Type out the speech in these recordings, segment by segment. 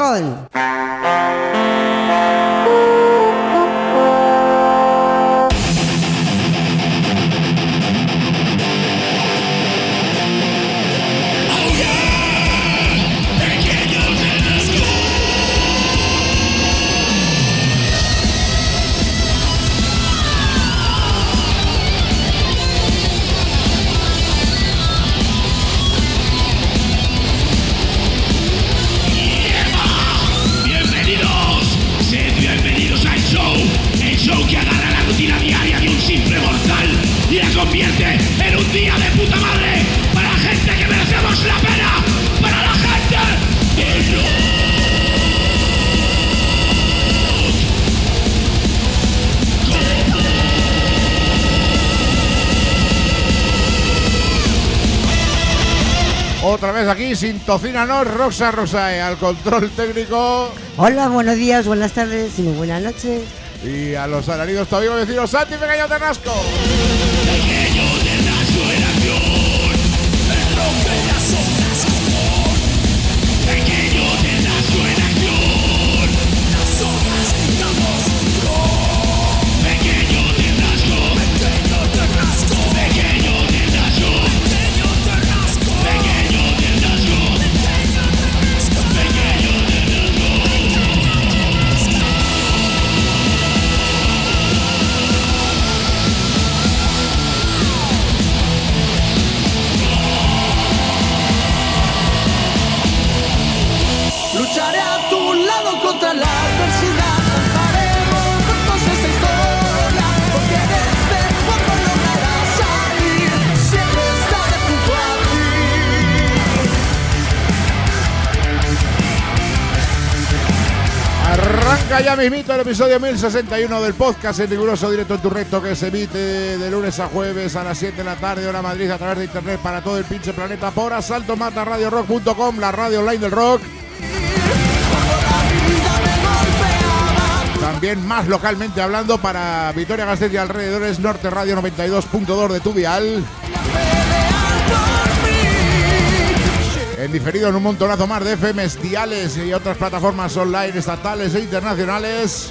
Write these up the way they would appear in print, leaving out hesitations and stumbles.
Gijón. Convierte en un día de puta madre para la gente que merecemos la pena, para la gente del rock. Otra vez aquí, sin tocínanos, Roxa Rosae, al control técnico. Hola, buenos días, buenas tardes y muy buenas noches. Y a los alaridos todavía vecinos, Santi Pequeño Ternasco. Pequeño Ternasco en acción, el rock de las ondas común. Pequeño Ternasco en acción, las ondas gritamos rock. Pequeño Ternasco, pequeño Ternasco, pequeño Ternasco, pequeño Ternasco, pequeño Ternasco, pequeño Ternasco, pequeño Ternasco. Lucharé a tu lado contra la adversidad. Cantaremos juntos esta historia, porque de este juego lograrás salir. Siempre estaré junto a ti. Arranca ya mismito el episodio 1061 del podcast en riguroso directo en tu recto, que se emite de lunes a jueves a las 7 de la tarde, hora Madrid, a través de internet para todo el pinche planeta por asaltomataradiorock.com, la radio online del rock. También más localmente hablando para Vitoria-Gasteiz y alrededores, Norte Radio 92.2 de tu dial. En diferido en un montonazo más de FMs, diales y otras plataformas online estatales e internacionales.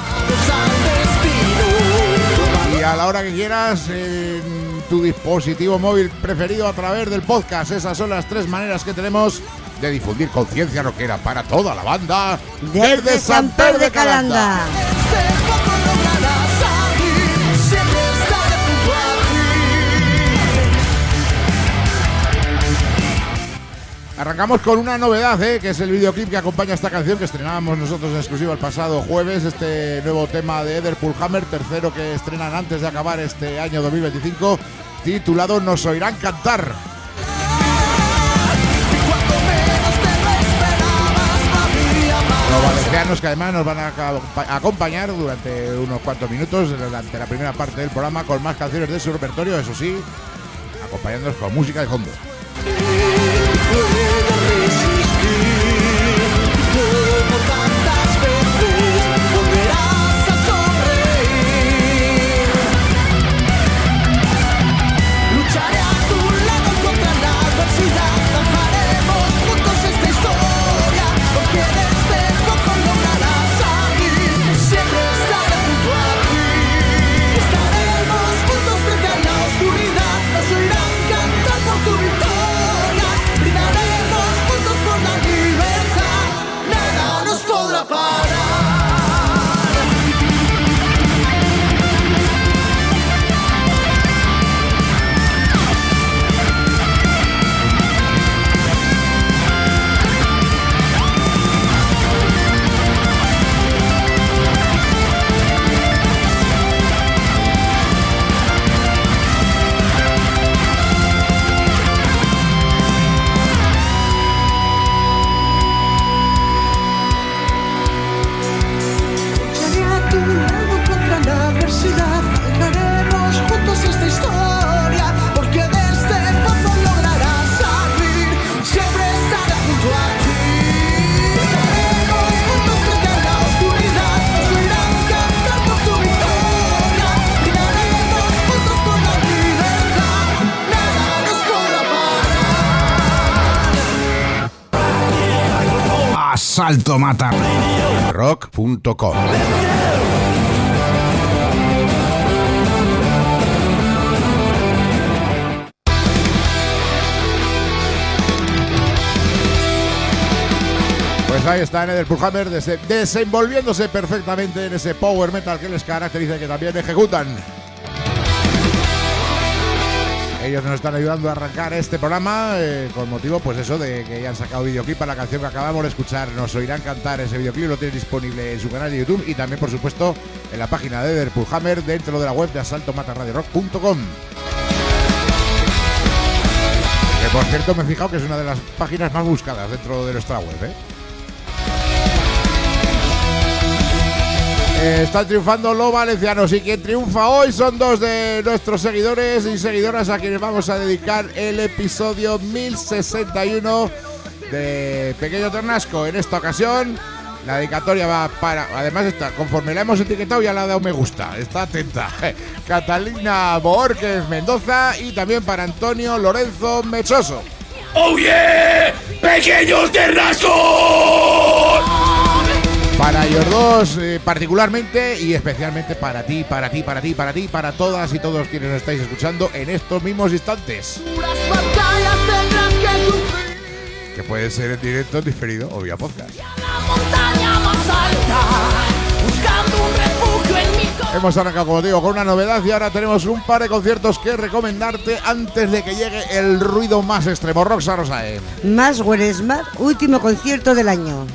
Y a la hora que quieras en tu dispositivo móvil preferido a través del podcast. Esas son las tres maneras que tenemos de difundir conciencia rockera para toda la banda Desde Sant Pere de Calanda. Arrancamos con una novedad, que es el videoclip que acompaña esta canción que estrenábamos nosotros en exclusiva el pasado jueves. Este nuevo tema de Ederpool Hammer, tercero que estrenan antes de acabar este año 2025, titulado Nos oirán cantar. Los valencianos que además nos van a acompañar durante unos cuantos minutos durante la primera parte del programa con más canciones de su repertorio, eso sí, acompañándonos con música de fondo. Lucharé a tu lado contra la adversidad. Cantaremos juntos esta historia, porque de este poco lograrás salir. Siempre estaré junto a ti. Estaremos juntos frente a la oscuridad. Nos oirán cantar por tu victoria. asaltomatarrock.com. Pues ahí está Ederpool Hammer desenvolviéndose perfectamente en ese power metal que les caracteriza y que también ejecutan. Ellos nos están ayudando a arrancar este programa con motivo, pues eso, de que ya han sacado videoclip para la canción que acabamos de escuchar. Nos oirán cantar ese videoclip, lo tienen disponible en su canal de YouTube y también, por supuesto, en la página de Ederpool Hammer dentro de la web de asaltomatarradiorock.com. Que por cierto me he fijado que es una de las páginas más buscadas dentro de nuestra web, Están triunfando los valencianos y quien triunfa hoy son dos de nuestros seguidores y seguidoras a quienes vamos a dedicar el episodio 1061 de Pequeño Ternasco. En esta ocasión la dedicatoria va para, además conforme la hemos etiquetado ya le ha dado me gusta, está atenta, Catalina Borges Mendoza y también para Antonio Lorenzo Mechoso. ¡Oh yeah! ¡Pequeños Ternascos! Para ellos dos particularmente y especialmente para ti, para todas y todos quienes nos estáis escuchando en estos mismos instantes. Que puede ser en directo, en diferido o vía podcast. Hemos arrancado, como digo, con una novedad y ahora tenemos un par de conciertos que recomendarte antes de que llegue el ruido más extremo. Roxa Rosae. Maswell Smart, último concierto del año.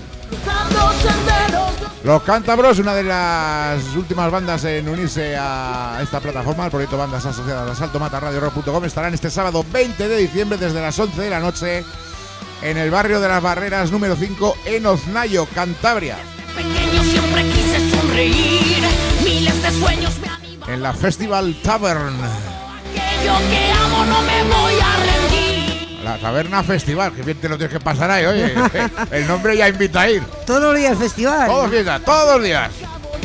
Los Cántabros, una de las últimas bandas en unirse a esta plataforma, el proyecto Bandas Asociadas a asaltomatarradiorock.com, estarán este sábado 20 de diciembre desde las 11 de la noche en el barrio de las Barreras número 5 en Oznayo, Cantabria. Siempre quise sonreír, miles de sueños me animan. En la Festival Tavern. Aquello que amo no me voy a rendir. La Taberna Festival, que bien te lo tienes que pasar ahí, oye. El nombre ya invita a ir. Todos los días festival. Todos fiesta, todos los días.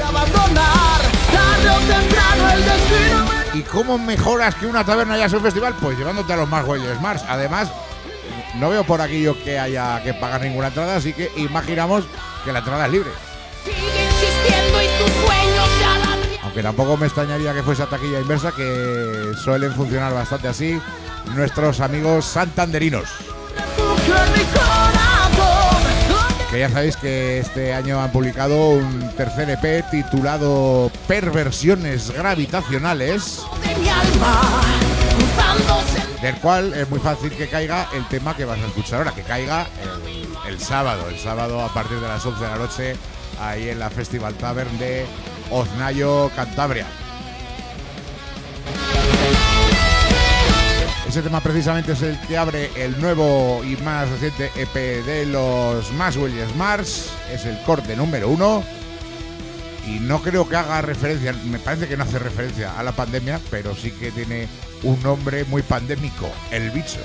¿Y cómo mejoras que una taberna ya sea un festival? Pues llevándote a los Maswell Smart. Además, no veo por aquí yo que haya que pagar ninguna entrada, así que imaginamos que la entrada es libre. Sigue existiendo y tus sueños se harán. Aunque tampoco me extrañaría que fuese a taquilla inversa, que suelen funcionar bastante así nuestros amigos santanderinos. Que ya sabéis que este año han publicado un tercer EP titulado Perversiones Gravitacionales, del cual es muy fácil que caiga el tema que vas a escuchar ahora, que caiga el sábado a partir de las 11 de la noche, ahí en la Festival Tavern de Oznayo, Cantabria. Ese tema precisamente es el que abre el nuevo y más reciente EP de los Maswell Smarts, es el corte número 1 y no creo que haga referencia, me parece que no hace referencia a la pandemia, pero sí que tiene un nombre muy pandémico, El Bicho.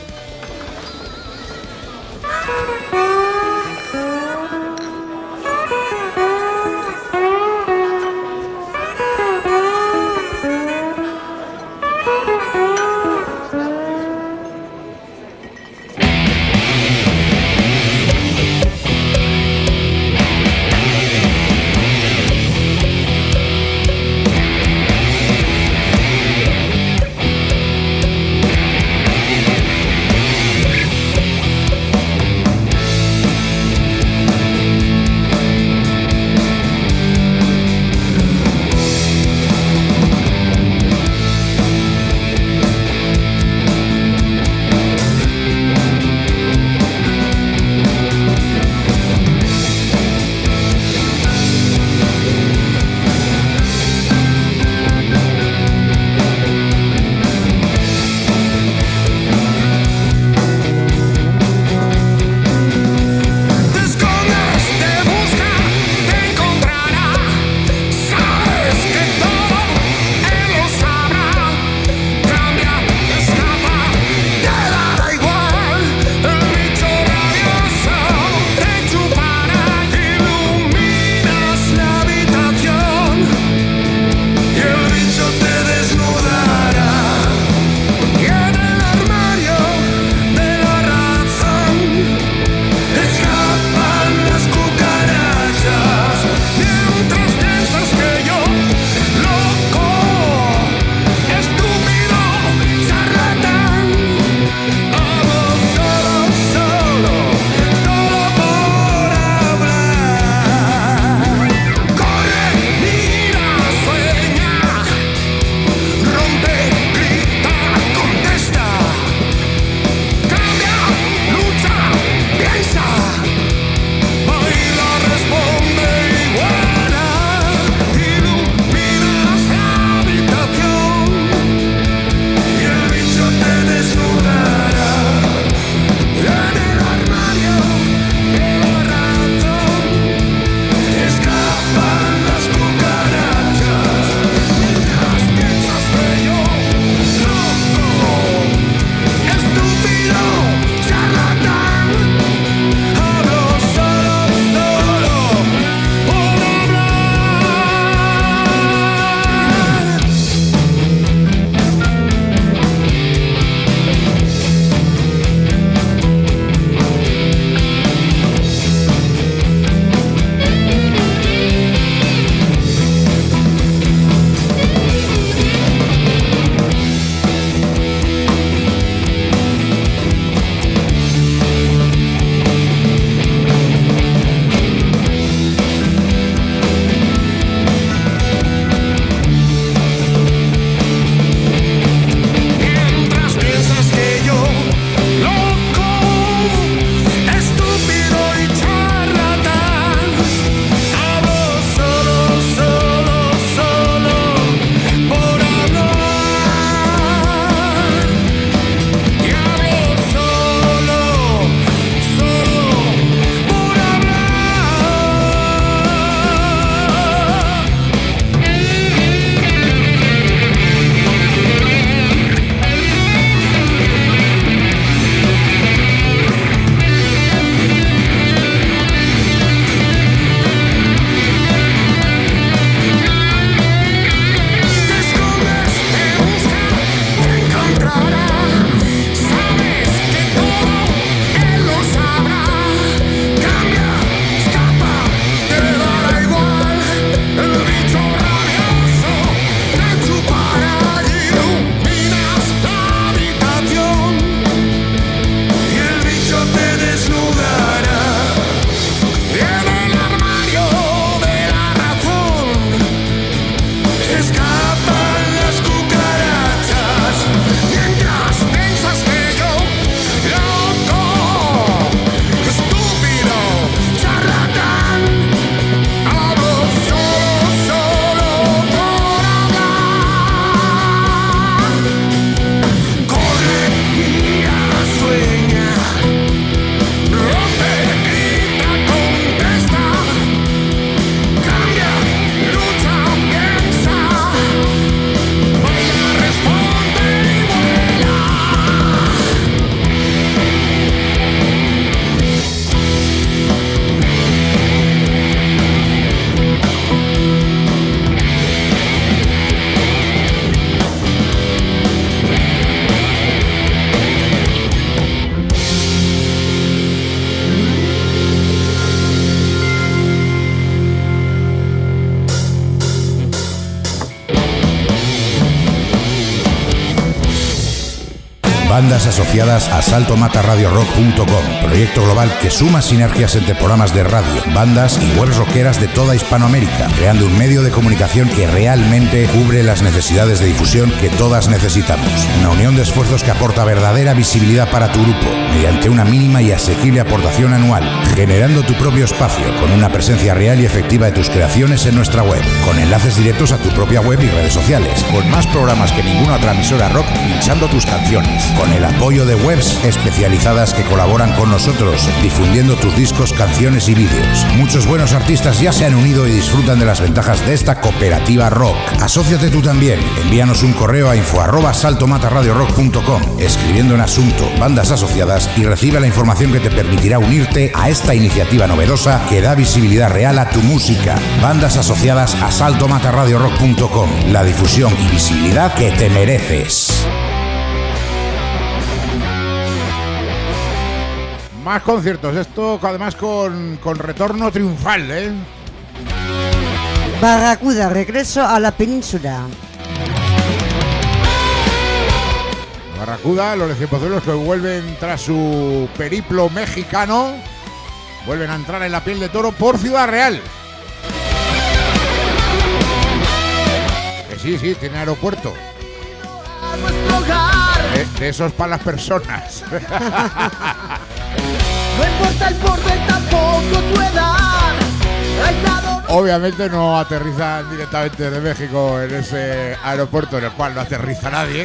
Bandas asociadas a saltomatarradiorock.com, proyecto global que suma sinergias entre programas de radio, bandas y webs rockeras de toda Hispanoamérica, creando un medio de comunicación que realmente cubre las necesidades de difusión que todas necesitamos. Una unión de esfuerzos que aporta verdadera visibilidad para tu grupo, mediante una mínima y asequible aportación anual, generando tu propio espacio con una presencia real y efectiva de tus creaciones en nuestra web, con enlaces directos a tu propia web y redes sociales, con más programas que ninguna otra emisora rock pinchando tus canciones, con el apoyo de webs especializadas que colaboran con nosotros, difundiendo tus discos, canciones y vídeos. Muchos buenos artistas ya se han unido y disfrutan de las ventajas de esta cooperativa rock. Asóciate tú también. Envíanos un correo a info@saltomatarradiorock.com, escribiendo en asunto Bandas Asociadas, y recibe la información que te permitirá unirte a esta iniciativa novedosa que da visibilidad real a tu música. Bandas asociadas a saltomatarradiorock.com, la difusión y visibilidad que te mereces. Más conciertos, esto además con retorno triunfal, ¿eh? Barracuda, regreso a la península. Barracuda, los recienpozuelos que vuelven tras su periplo mexicano, vuelven a entrar en la piel de toro por Ciudad Real. Que sí, tiene aeropuerto. De esos para las personas. No importa el borde, tampoco tu edad. Obviamente no aterrizan directamente desde México en ese aeropuerto en el cual no aterriza nadie.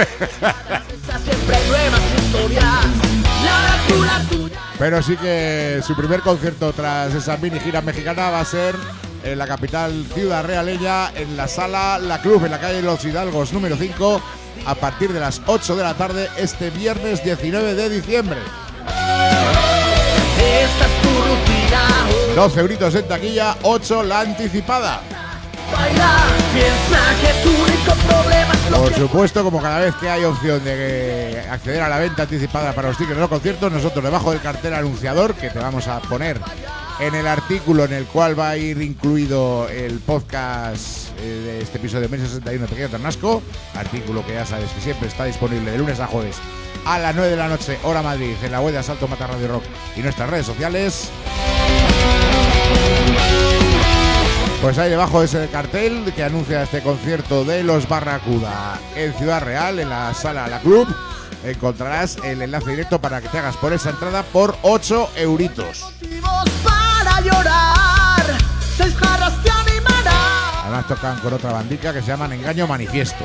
Pero sí que su primer concierto tras esa mini gira mexicana va a ser en la capital ciudad realeña, en la sala La Club, en la calle Los Hidalgos número 5, a partir de las 8 de la tarde este viernes 19 de diciembre. 12 euritos en taquilla, 8 la anticipada. Por supuesto, como cada vez que hay opción de acceder a la venta anticipada para los tickets de los conciertos, nosotros debajo del cartel anunciador, que te vamos a poner en el artículo en el cual va a ir incluido el podcast de este episodio de 61 Pequeño Ternasco, artículo que ya sabes que siempre está disponible de lunes a jueves a las 9 de la noche, hora Madrid, en la web de Asalto Mata Radio Rock y nuestras redes sociales. Pues ahí debajo de ese cartel que anuncia este concierto de los Barracuda en Ciudad Real, en la sala La Club, encontrarás el enlace directo para que te hagas por esa entrada por 8 euritos. Para llorar, 6 jarras te animarán. Además tocan con otra bandica que se llaman Engaño Manifiesto.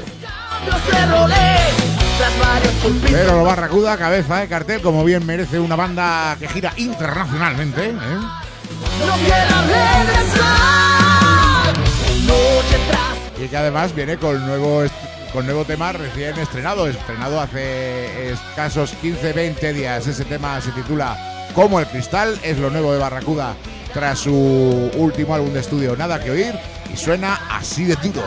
Pero los Barracuda, cabeza de cartel, como bien merece una banda que gira internacionalmente, ¿eh? No quiero regresar, noche tras. Y que además viene con nuevo tema recién estrenado hace escasos 15-20 días. Ese tema se titula Como el Cristal, es lo nuevo de Barracuda tras su último álbum de estudio Nada que Oír, y suena así de duro.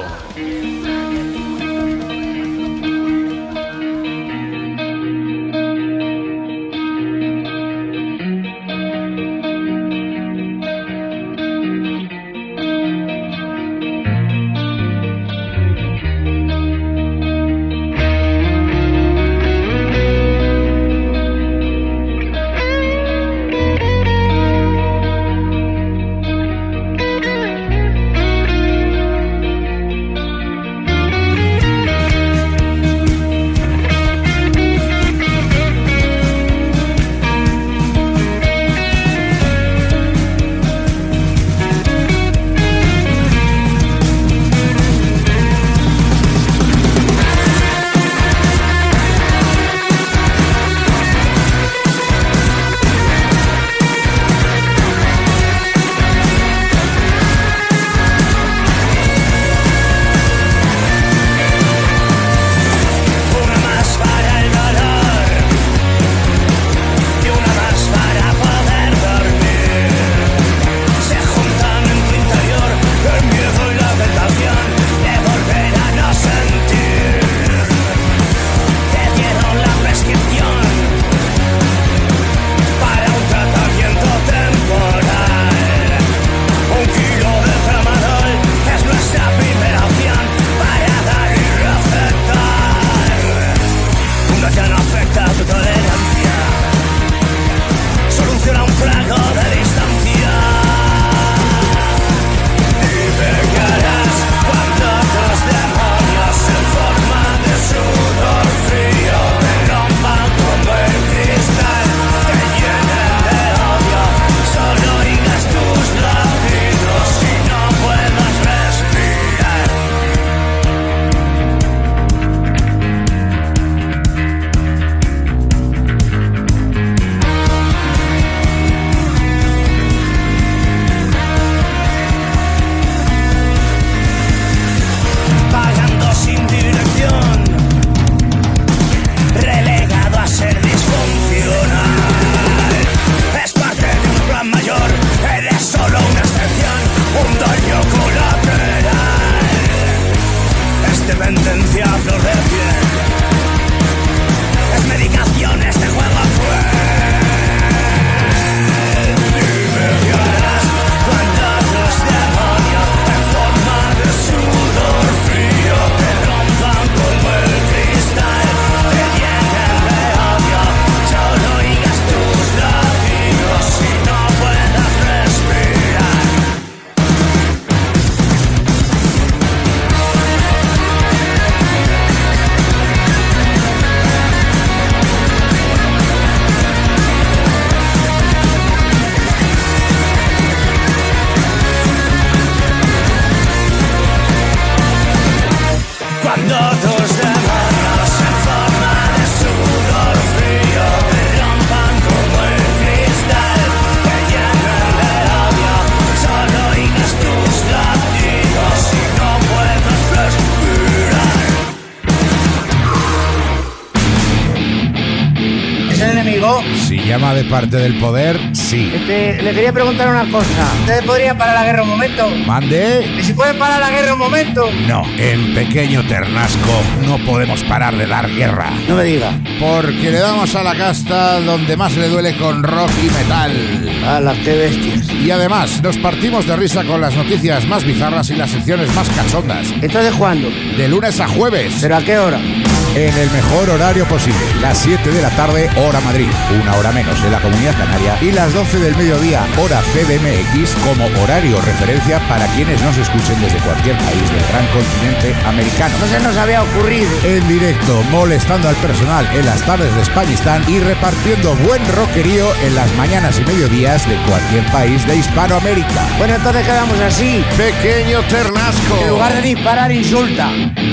Si llama de parte del poder, sí. Le quería preguntar una cosa. ¿Ustedes podrían parar la guerra un momento? ¿Mande? ¿Y si pueden parar la guerra un momento? No, en Pequeño Ternasco no podemos parar de dar guerra. No me diga. Porque le damos a la casta donde más le duele con rock y metal. ¡Hala, qué bestias! Y además, nos partimos de risa con las noticias más bizarras y las secciones más cachondas. ¿Entonces cuándo? De lunes a jueves. ¿Pero a qué hora? En el mejor horario posible, las 7 de la tarde, hora Madrid, una hora menos en la Comunidad Canaria, y las 12 del mediodía, hora CDMX, como horario referencia para quienes nos escuchen desde cualquier país del gran continente americano. No se nos había ocurrido. En directo, molestando al personal en las tardes de Españistán y repartiendo buen rockerío en las mañanas y mediodías de cualquier país de Hispanoamérica. Bueno, entonces quedamos así. Pequeño Ternasco. En lugar de disparar, insulta.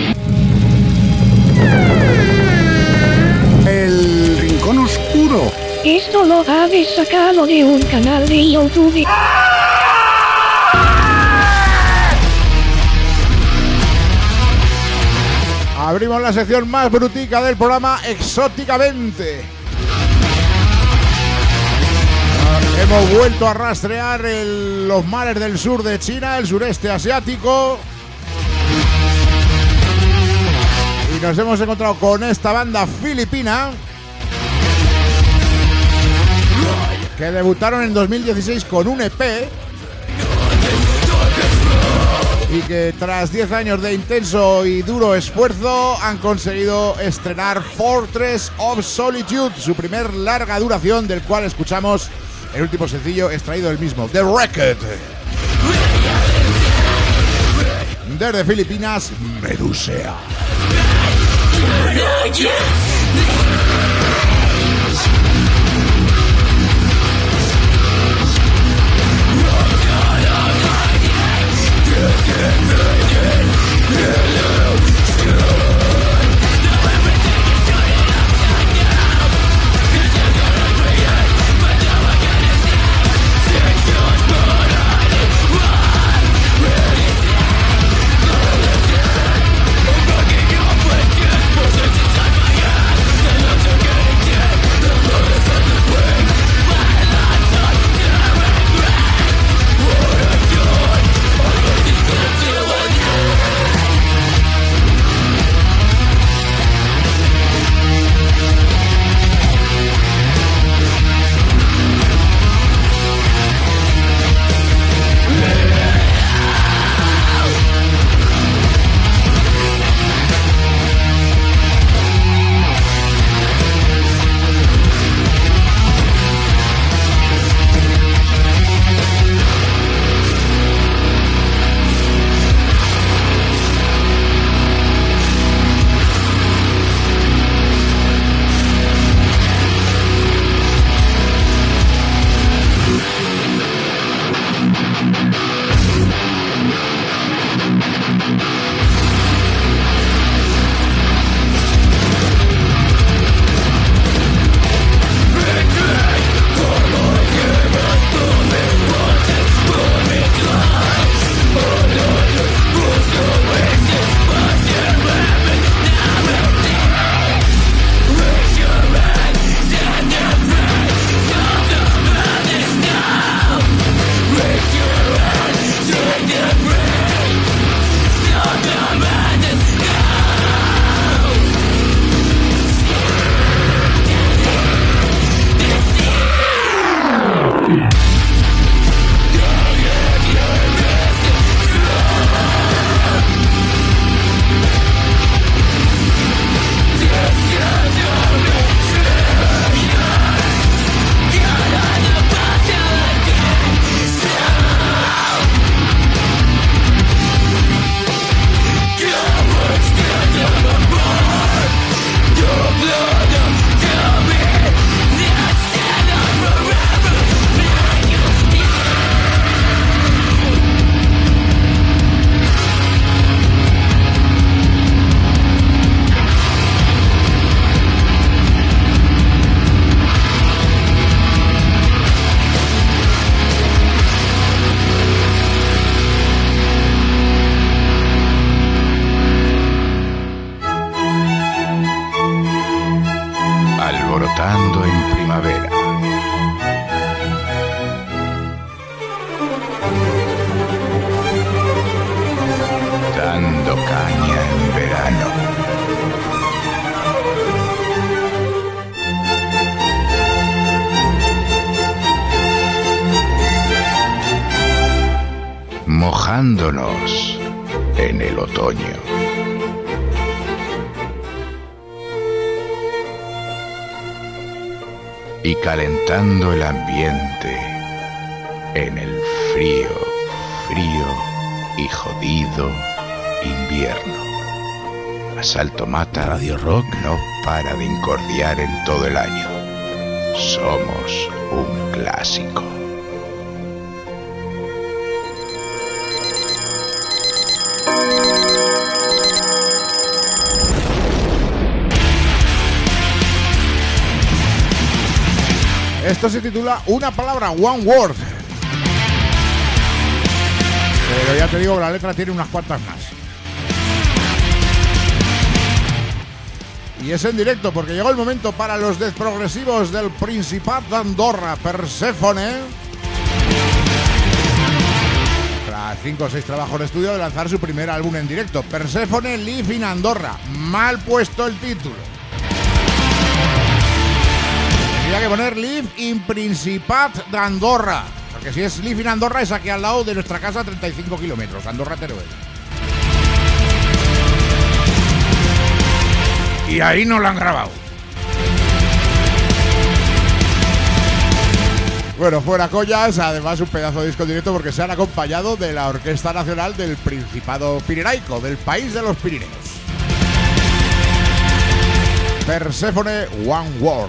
El Rincón Oscuro. Esto lo habéis sacado de un canal de YouTube. Abrimos la sección más brutica del programa, Exóticamente. Hemos vuelto a rastrear los mares del sur de China, el sureste asiático. Y nos hemos encontrado con esta banda filipina que debutaron en 2016 con un EP y que tras 10 años de intenso y duro esfuerzo han conseguido estrenar Fortress of Solitude, su primer larga duración, del cual escuchamos el último sencillo extraído del mismo, The Record. Desde Filipinas, Medusea. alborotando en primavera. Dando caña en verano. Mojándonos en el otoño. Y calentando el ambiente en el frío y jodido invierno. Asalto Mata Radio Rock no para de incordiar en todo el año. Somos un clásico. Esto se titula Una palabra, One Word. Pero ya te digo que la letra tiene unas cuantas más. Y es en directo porque llegó el momento para los death progresivos del Principat d'Andorra, Perséfone, tras 5 o 6 trabajos de estudio, de lanzar su primer álbum en directo, Perséfone Live in Andorra. Mal puesto el título. Tendría que poner Live in Principat d'Andorra, porque si es Live in Andorra es aquí al lado de nuestra casa, 35 kilómetros, Andorra Teruel. Y ahí no lo han grabado. Bueno, fuera collas, además un pedazo de disco directo porque se han acompañado de la Orquesta Nacional del Principado Pirenaico, del país de los Pirineos. Perséfone One Word.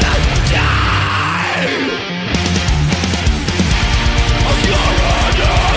Oscuro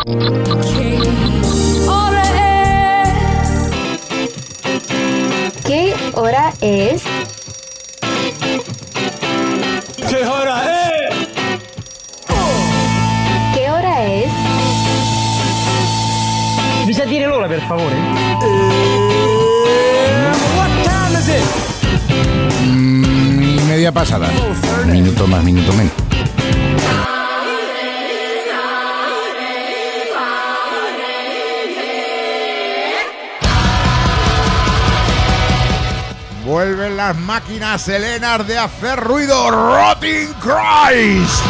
¿Qué hora es? ¿Qué hora es? ¿Qué hora es? Mi sa dire l'ora, per favore? What time is it? Y media pasada. Minuto más, minuto menos. Vuelven las máquinas helenas de hacer ruido. Rotting Christ.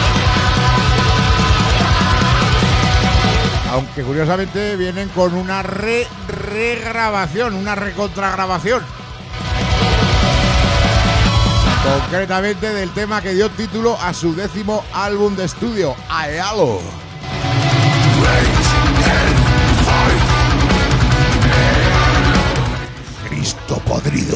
Aunque curiosamente vienen con una regrabación, una recontragrabación. Concretamente del tema que dio título a su 10º álbum de estudio, Aealo. Cristo podrido.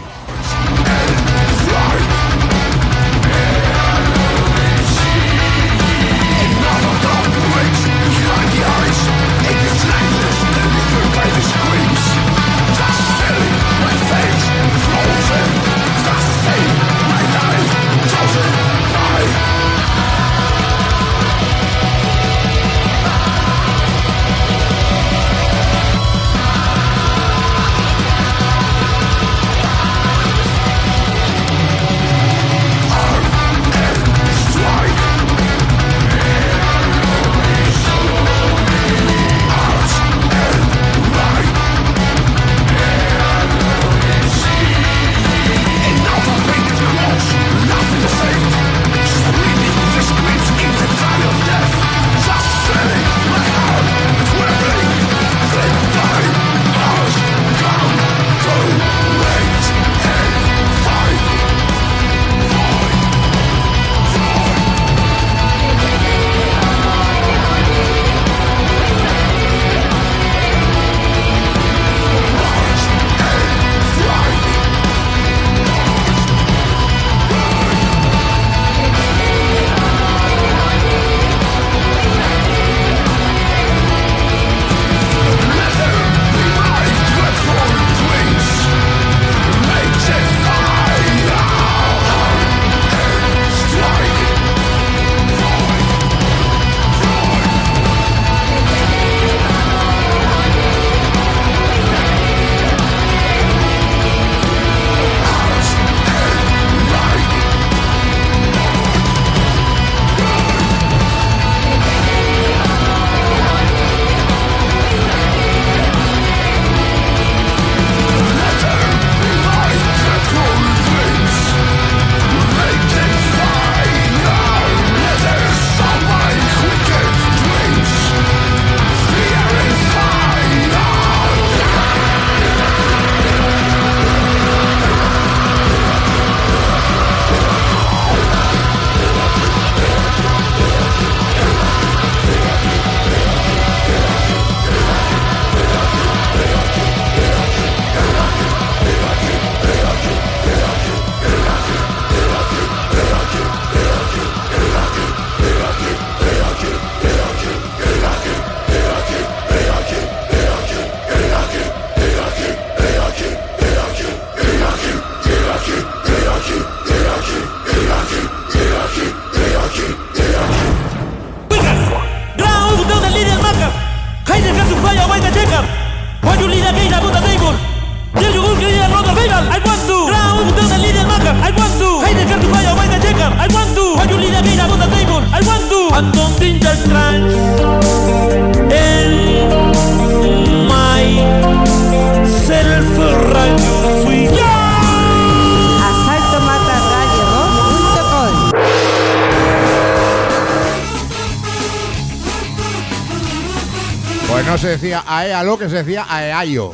Pues no se decía Aealo, que se decía Aeayo.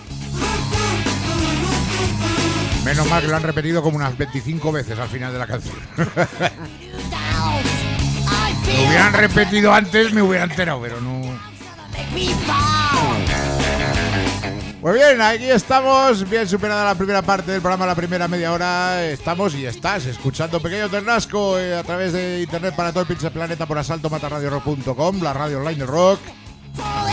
Menos mal que lo han repetido como unas 25 veces al final de la canción. Lo hubieran repetido antes, me hubiera enterado, pero no. Pues bien, aquí estamos, bien superada la primera parte del programa, la primera media hora. Estamos y estás escuchando Pequeño Ternasco a través de internet para todo el pinche planeta por asaltomatarradiorock.com, la radio online de rock.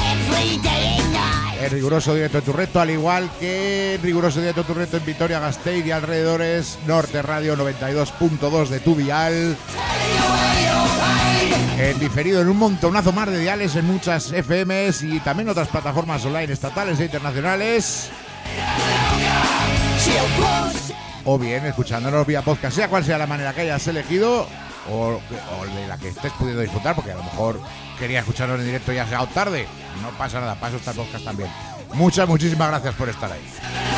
En riguroso directo en tu reto, al igual que en riguroso directo en tu reto en Vitoria-Gasteiz y alrededores, Norte Radio 92.2 de tu dial. En diferido en un montonazo más de diales en muchas FMs y también otras plataformas online estatales e internacionales. O bien escuchándonos vía podcast, sea cual sea la manera que hayas elegido o de la que estés pudiendo disfrutar, porque a lo mejor quería escucharnos en directo y has llegado tarde. No pasa nada, paso esta podcast también. Muchísimas gracias por estar ahí.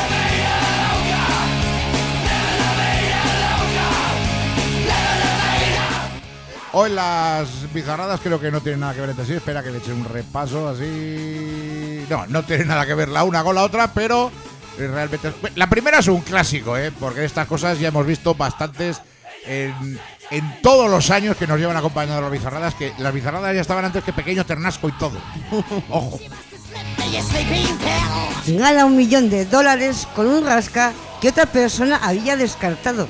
Hoy las bizarradas creo que no tienen nada que ver entre sí. Espera que le eche un repaso así. No tiene nada que ver la una con la otra, pero realmente la primera es un clásico, porque estas cosas ya hemos visto bastantes en todos los años que nos llevan acompañando las bizarradas, que las bizarradas ya estaban antes que Pequeño Ternasco y todo. Ojo. Gana $1 millón con un rasca que otra persona había descartado.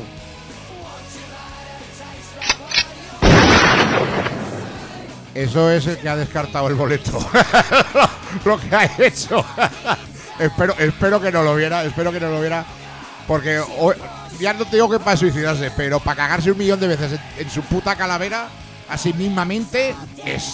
Eso es el que ha descartado el boleto. Lo que ha hecho. Espero que no lo viera. Porque ya no te digo que para suicidarse, pero para cagarse 1 millón de veces en su puta calavera, así mismamente es.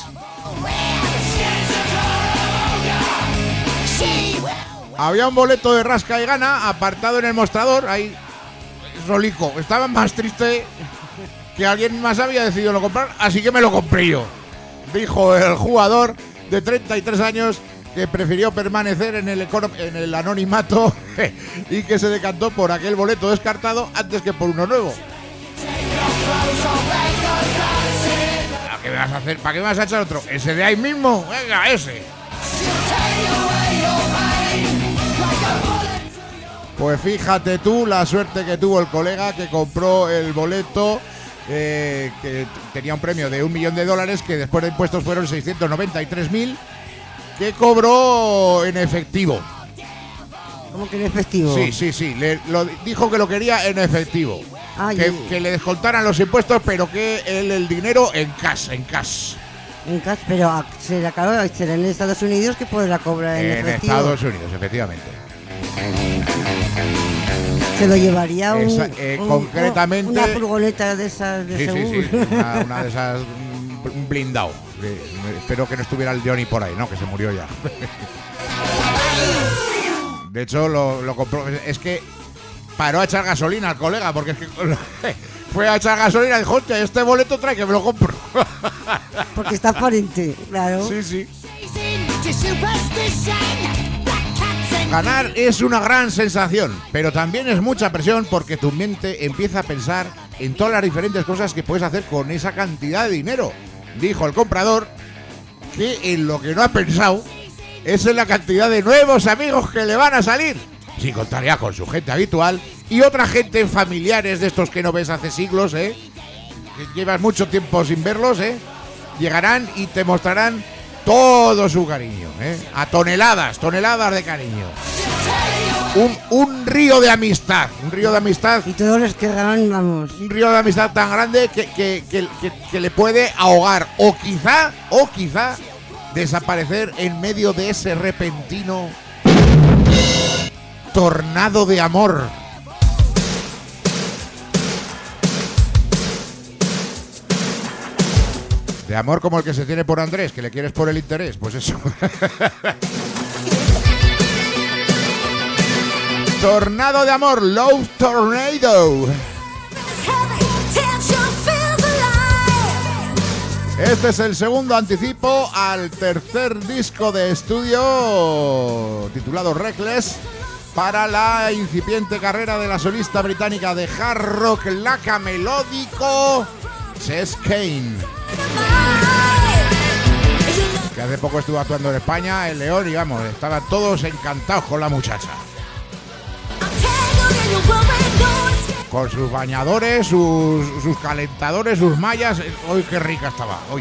Había un boleto de rasca y gana apartado en el mostrador. Ahí, rolico. Estaba más triste que alguien más había decidido no comprar, así que me lo compré yo. Dijo el jugador de 33 años que prefirió permanecer en el anonimato y que se decantó por aquel boleto descartado antes que por uno nuevo. ¿Qué me vas a hacer? ¿Para qué me vas a echar otro? ¿Ese de ahí mismo? Venga, ese. Pues fíjate tú la suerte que tuvo el colega que compró el boleto, que tenía un premio de $1 millón, que después de impuestos fueron 693.000, que cobró en efectivo. ¿Cómo que en efectivo? Sí. Dijo que lo quería en efectivo. Que le descontaran los impuestos, pero que el dinero en cash. En cash, pero será claro, será en Estados Unidos que podrá cobrar en efectivo. En Estados Unidos, efectivamente. Se lo llevaría concretamente una furgoneta de esas de seguro. Sí. Una de esas, un blindado. Espero que no estuviera el Johnny por ahí, ¿no? Que se murió ya. De hecho, lo compró. Es que paró a echar gasolina al colega, porque es que fue a echar gasolina y dijo, hostia, este boleto trae que me lo compro. Porque está aparente, claro. Sí. Ganar es una gran sensación, pero también es mucha presión porque tu mente empieza a pensar en todas las diferentes cosas que puedes hacer con esa cantidad de dinero. Dijo el comprador que en lo que no ha pensado es en la cantidad de nuevos amigos que le van a salir, sin contar ya con su gente habitual y otra gente, familiares de estos que no ves hace siglos, que llevas mucho tiempo sin verlos, llegarán y te mostrarán todo su cariño, a toneladas de cariño. Un río de amistad. Y todos les querrán, vamos. Un río de amistad tan grande que le puede ahogar. O quizá desaparecer en medio de ese repentino tornado de amor. De amor como el que se tiene por Andrés, que le quieres por el interés, pues eso. Tornado de amor, Love Tornado. Este es el segundo anticipo al tercer disco de estudio titulado Reckless para la incipiente carrera de la solista británica de hard rock laca melódico Jess Kane, que hace poco estuvo actuando en España, en León, y vamos, estaban todos encantados con la muchacha. Con sus bañadores, sus calentadores, sus mallas. ¡Uy, qué rica estaba! ¡Uy!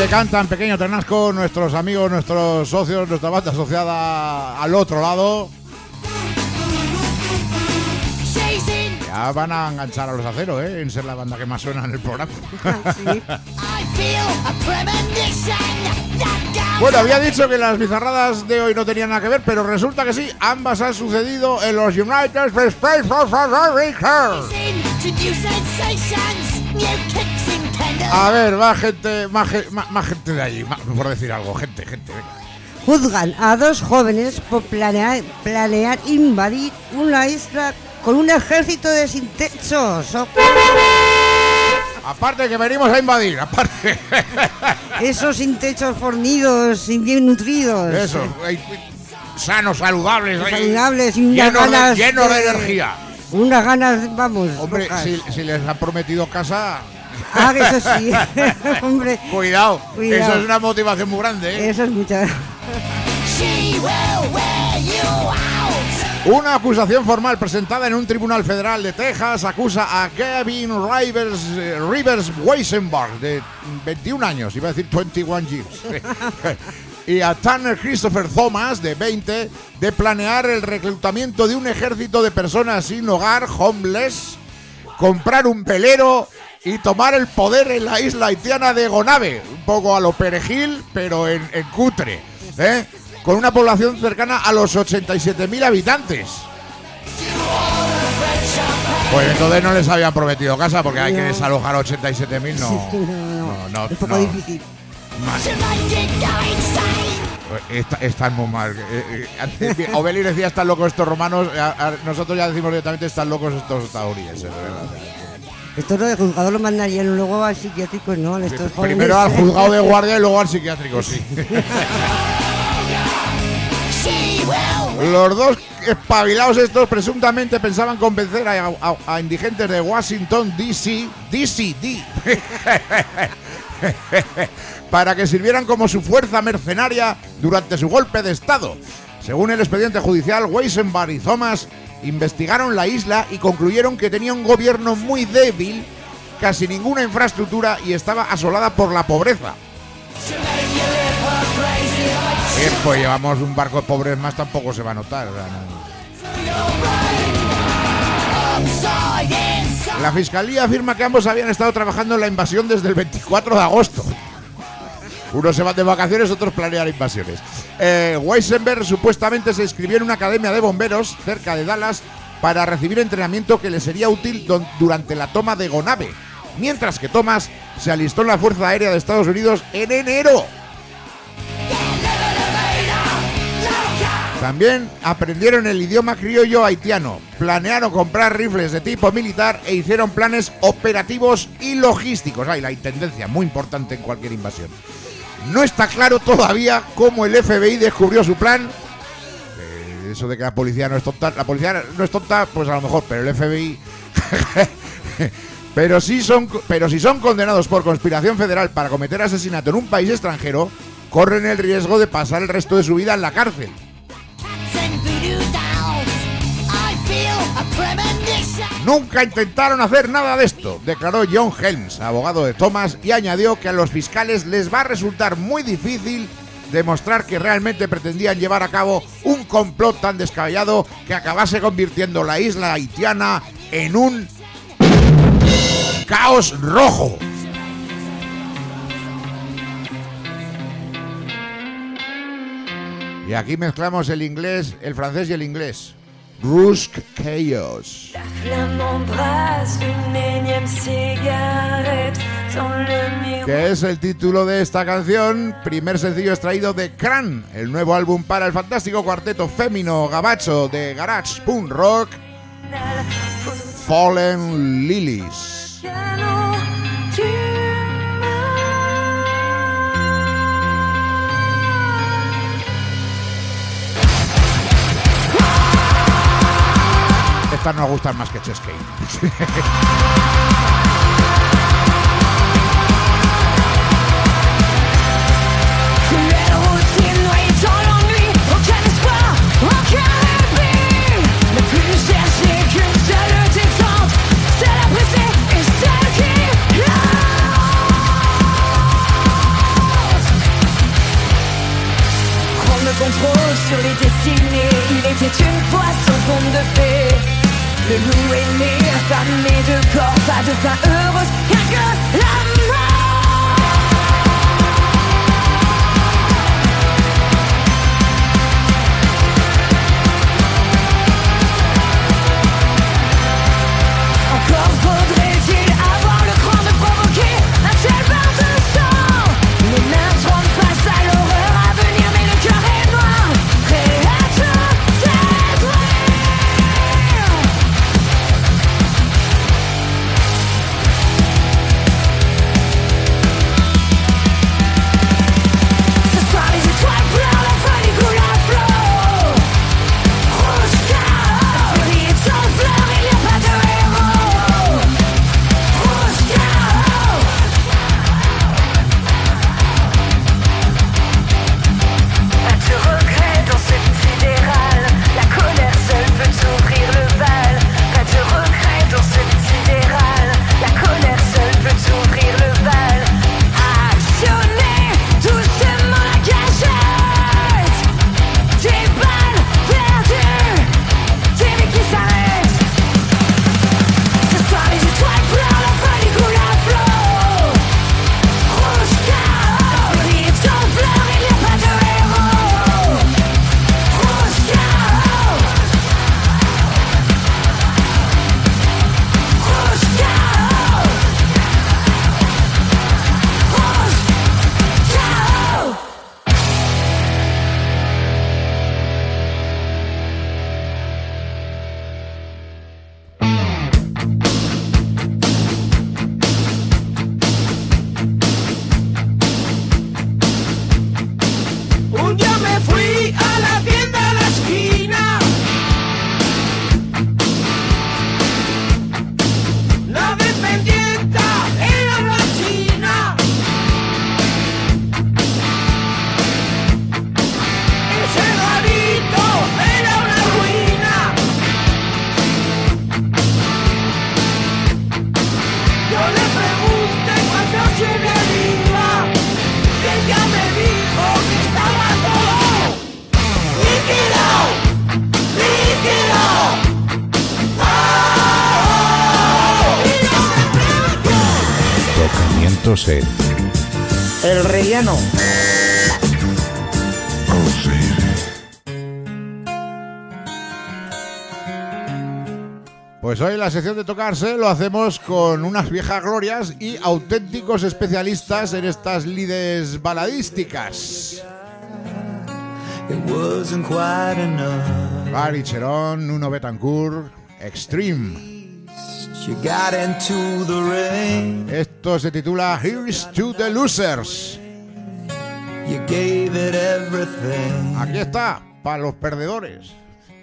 que cantan Pequeño Ternasco, nuestros amigos, nuestros socios, nuestra banda asociada al otro lado. Ya van a enganchar a los Acero, en ser la banda que más suena en el programa. Sí. Bueno, había dicho que las bizarradas de hoy no tenían nada que ver, pero resulta que sí, ambas han sucedido en los United States of America. A ver, más gente de allí, por decir algo, gente, venga. Juzgan a dos jóvenes por planear invadir una isla con un ejército de sin techos. Aparte que venimos a invadir, aparte. Esos sin techos fornidos y bien nutridos. Eso, sanos, saludables. Saludables y llenos de energía. Unas ganas, vamos. Hombre, si les han prometido casa... Ah, eso sí. Hombre. Cuidado. Eso es una motivación muy grande, Eso es mucha. Una acusación formal presentada en un tribunal federal de Texas acusa a Gavin Rivers Weisenberg, de 21 años, iba a decir 21 years, y a Tanner Christopher Thomas, de 20, de planear el reclutamiento de un ejército de personas sin hogar, homeless, comprar un velero y tomar el poder en la isla haitiana de Gonave, un poco a lo perejil, pero en cutre, con una población cercana a los 87.000 habitantes. Pues entonces no les habían prometido casa, porque hay que desalojar a 87.000, no. Es un poco difícil. Están muy mal. Obelix decía están locos estos romanos, nosotros ya decimos directamente están locos estos estadounidenses, ¿verdad? Estos de juzgado lo mandarían luego al psiquiátrico, ¿no? Estos jóvenes. Primero al juzgado de guardia y luego al psiquiátrico, sí. Los dos espabilados estos presuntamente pensaban convencer a indigentes de Washington, D.C. para que sirvieran como su fuerza mercenaria durante su golpe de estado. Según el expediente judicial, Weisenberg y Thomas investigaron la isla y concluyeron que tenía un gobierno muy débil, casi ninguna infraestructura y estaba asolada por la pobreza. Bien, pues llevamos un barco de pobres más, tampoco se va a notar. La fiscalía afirma que ambos habían estado trabajando en la invasión desde el 24 de agosto. Unos se van de vacaciones, otros planean invasiones. Weisenberg supuestamente se inscribió en una academia de bomberos cerca de Dallas para recibir entrenamiento que le sería útil durante la toma de Gonave, mientras que Thomas se alistó en la Fuerza Aérea de Estados Unidos en enero. También aprendieron el idioma criollo haitiano, planearon comprar rifles de tipo militar e hicieron planes operativos y logísticos. La intendencia, muy importante en cualquier invasión. No está claro todavía cómo el FBI descubrió su plan. Eso de que la policía no es tonta, pues a lo mejor, pero el FBI... pero si son condenados por conspiración federal para cometer asesinato en un país extranjero, corren el riesgo de pasar el resto de su vida en la cárcel. Nunca intentaron hacer nada de esto, declaró John Helms, abogado de Thomas, y añadió que a los fiscales les va a resultar muy difícil demostrar que realmente pretendían llevar a cabo un complot tan descabellado que acabase convirtiendo la isla haitiana en un caos rojo. Y aquí mezclamos el inglés, el francés y el inglés. Rusk Chaos. Que es el título de esta canción, primer sencillo extraído de Cran, el nuevo álbum para el fantástico cuarteto fémino gabacho de garage punk rock Fallen Lilies. Estas nos gustan más que Cheskate. C'était une fois son conte de fées. Le loup est né, affamé de corps, pas de fin heureuse, rien que la mort. Encore faudrait-il avoir le cran de provoquer un tel bain de sang. Les mains tremblent face à l'horreur à venir, mais le cœur est noir, prêt à tout détruire. Ce soir les étoiles pleurent, la folie coule à flot. Rouge chaos, la furie est en fleurs, il n'y a pas de héros. Rouge chaos. Pas de regret dans cette sidérale. La colère seule peut ouvrir le bal. Pas de regret dans cette sidérale. La colère seule peut ouvrir le bal. Actionnez doucement la gâchette. Des balles perdues, des vies qui s'arrêtent. Ce soir les étoiles pleurent, la folie coule à flot. Rouge chaos, la furie est en fleurs, il n'y a pas de héros. Rouge chaos. Rouge chaos. Rouge chaos. Un día me fui a la tienda de la esquina. La dependienta era una china. Ese garito era una ruina. Yo le pregunté cuánto se me iba. Ella me dijo que estaba todo liquidado, liquidado. Tocamientos en El relleno. Pues hoy en la sección de tocarse lo hacemos con unas viejas glorias y auténticos especialistas en estas lides baladísticas. It wasn't quite enough. Barry Cherón, Nuno Betancourt, Extreme. You got into the rain. Esto se titula Here's to the Losers. You gave it everything. Aquí está, para los perdedores.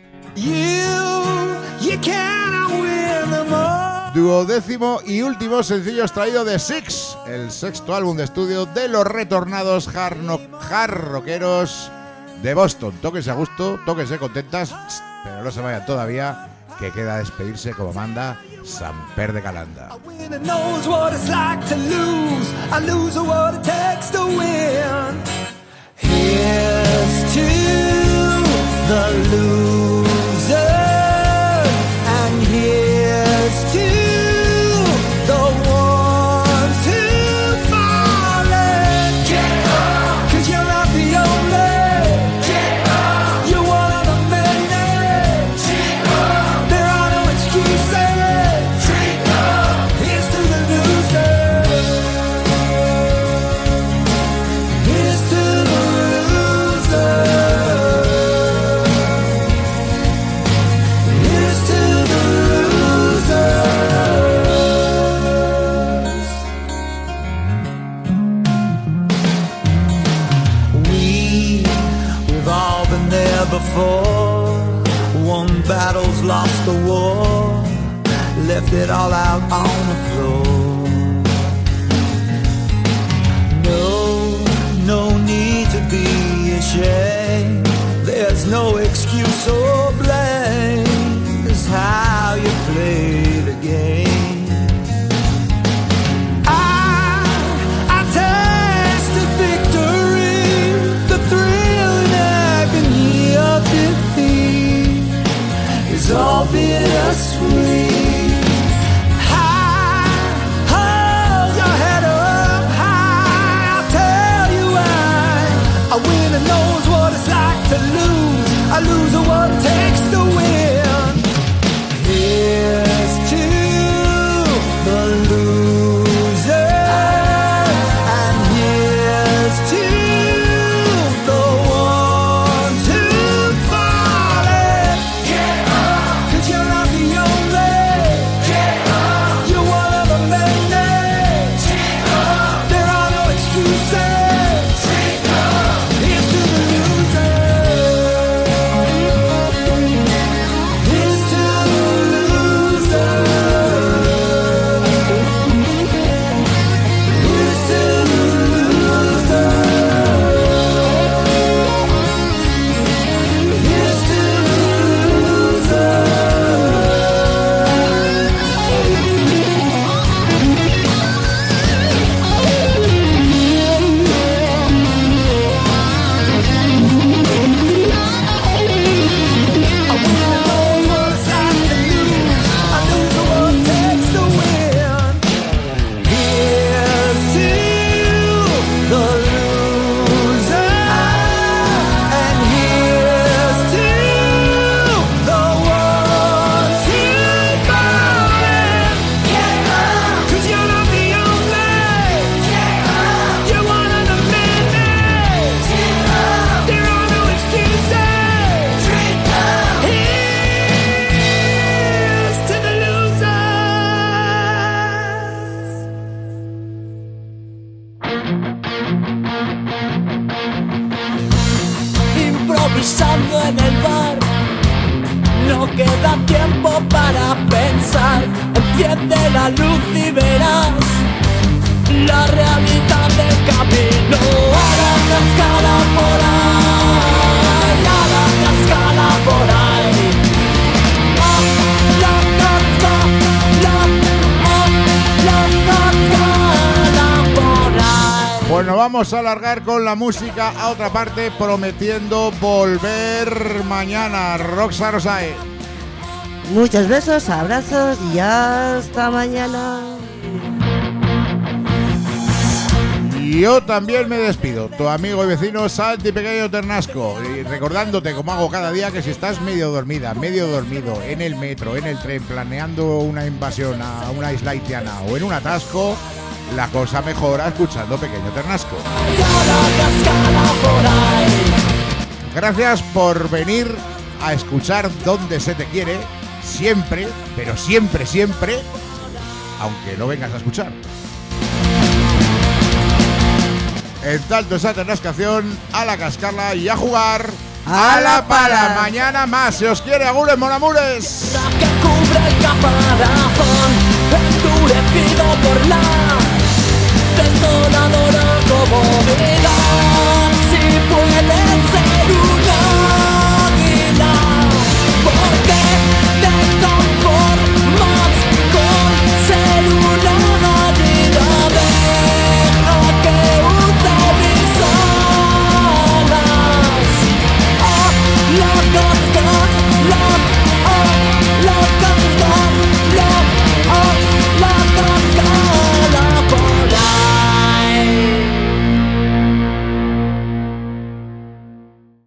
You cannot win them all. Duodécimo y último sencillo extraído de Six, el sexto álbum de estudio de los retornados hard rockeros de Boston. Tóquense a gusto, tóquense contentas, pero no se vayan todavía, que queda despedirse como manda Samper de Calanda. Winner knows what it's like to lose. I lose what it takes to win. Here's to the loser, and here's to the ones who fallen. Get up, 'cause you're not the only. Get up, you're one of the many. Get up, there are no excuses. Get up, here's to the loser. Here's to the loser. Here's to the losers. We've all been there before. One battle's lost the war, left it all out on the floor. No need to be ashamed. There's no excuse or blame. It's how you play the game. I tasted victory, the thrill and agony of defeat. sweet. High, hold your head up high. I'll tell you why. A winner knows what it's like to lose. A loser what it takes to win. Here's to the loser, and here's to the ones who fall in. Get up, 'cause you're not the only. Get up, you're one of the many. Get up, there are no excuses. Get up, here's to the loser. Here's to the loser. Here's to the loser. Here's to improvisando en el bar. No queda tiempo para pensar. Enciende la luz y verás la realidad del camino. A la cascada por ahí, a la cascada por ahí. A la cascada, la cascada por ahí. Pues nos vamos a alargar con la música a otra parte, prometiendo volver mañana. Roxa Rosae. Muchos besos, abrazos y hasta mañana. Yo también me despido, tu amigo y vecino Santi Pequeño Ternasco, y recordándote, como hago cada día, que si estás medio dormida, medio dormido, en el metro, en el tren, planeando una invasión a una isla haitiana o en un atasco, la cosa mejora escuchando Pequeño Ternasco. Gracias por venir a escuchar Donde se te quiere, siempre, pero siempre, siempre, aunque no vengas a escuchar. En tanto esa ternascación, a la cascarla y a jugar a la pala. Mañana más, se os quiere, agures, monamures. Que cubre el caparazón, endurecido por la desoladora comodidad. Si puede ser